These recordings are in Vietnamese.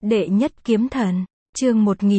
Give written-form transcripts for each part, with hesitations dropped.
Đệ nhất kiếm thần, chương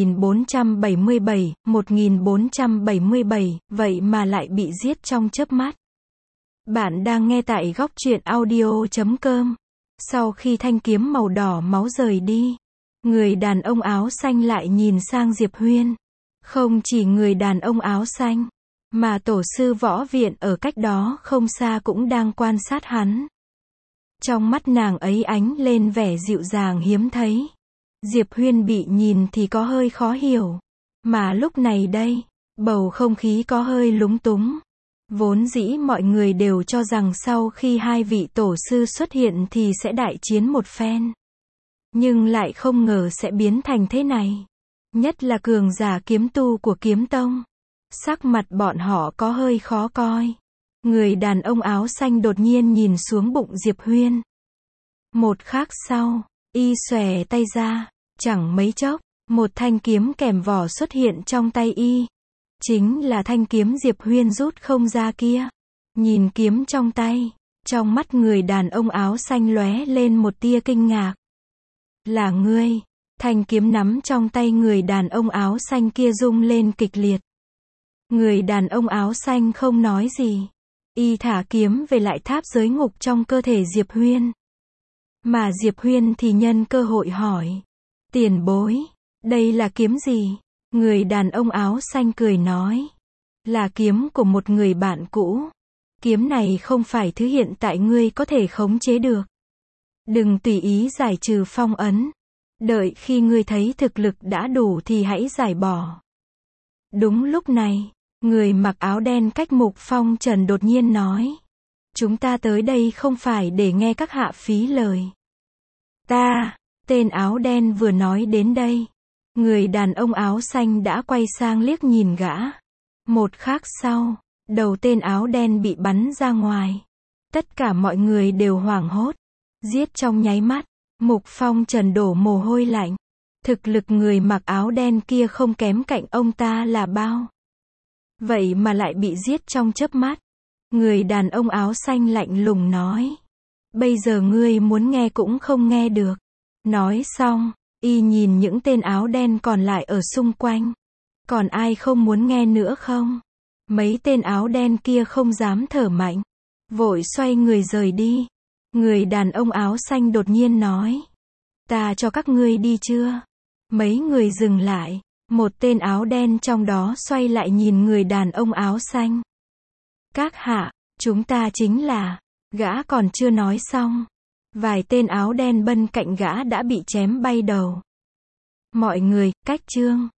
1477, vậy mà lại bị giết trong chớp mắt. Bạn đang nghe tại góc truyện audio.com. Sau khi thanh kiếm màu đỏ máu rời đi, người đàn ông áo xanh lại nhìn sang Diệp Huyên. Không chỉ người đàn ông áo xanh, mà tổ sư võ viện ở cách đó không xa cũng đang quan sát hắn. Trong mắt nàng ấy ánh lên vẻ dịu dàng hiếm thấy. Diệp Huyên bị nhìn thì có hơi khó hiểu. Mà lúc này đây, bầu không khí có hơi lúng túng. Vốn dĩ mọi người đều cho rằng sau khi hai vị tổ sư xuất hiện thì sẽ đại chiến một phen. Nhưng lại không ngờ sẽ biến thành thế này. Nhất là cường giả kiếm tu của kiếm tông. Sắc mặt bọn họ có hơi khó coi. Người đàn ông áo xanh đột nhiên nhìn xuống bụng Diệp Huyên. Một khắc sau, y xòe tay ra, chẳng mấy chốc, một thanh kiếm kèm vỏ xuất hiện trong tay y. Chính là thanh kiếm Diệp Huyên rút không ra kia. Nhìn kiếm trong tay, trong mắt người đàn ông áo xanh lóe lên một tia kinh ngạc. Là ngươi? Thanh kiếm nắm trong tay người đàn ông áo xanh kia rung lên kịch liệt. Người đàn ông áo xanh không nói gì. Y thả kiếm về lại tháp giới ngục trong cơ thể Diệp Huyên. Mà Diệp Huyên thì nhân cơ hội hỏi. Tiền bối, đây là kiếm gì? Người đàn ông áo xanh cười nói. Là kiếm của một người bạn cũ. Kiếm này không phải thứ hiện tại ngươi có thể khống chế được. Đừng tùy ý giải trừ phong ấn. Đợi khi ngươi thấy thực lực đã đủ thì hãy giải bỏ. Đúng lúc này, người mặc áo đen cách Mục Phong Trần đột nhiên nói. Chúng ta tới đây không phải để nghe các hạ phí lời. Tên áo đen vừa nói đến đây. Người đàn ông áo xanh đã quay sang liếc nhìn gã. Một khắc sau, đầu tên áo đen bị bắn ra ngoài. Tất cả mọi người đều hoảng hốt. Giết trong nháy mắt, Mục Phong Trần đổ mồ hôi lạnh. Thực lực người mặc áo đen kia không kém cạnh ông ta là bao. Vậy mà lại bị giết trong chớp mắt. Người đàn ông áo xanh lạnh lùng nói. Bây giờ ngươi muốn nghe cũng không nghe được. Nói xong, y nhìn những tên áo đen còn lại ở xung quanh. Còn ai không muốn nghe nữa không? Mấy tên áo đen kia không dám thở mạnh. Vội xoay người rời đi. Người đàn ông áo xanh đột nhiên nói. Ta cho các ngươi đi chưa? Mấy người dừng lại. Một tên áo đen trong đó xoay lại nhìn người đàn ông áo xanh. Các hạ, chúng ta chính là... Gã còn chưa nói xong. Vài tên áo đen bên cạnh gã đã bị chém bay đầu. Mọi người, cách chương.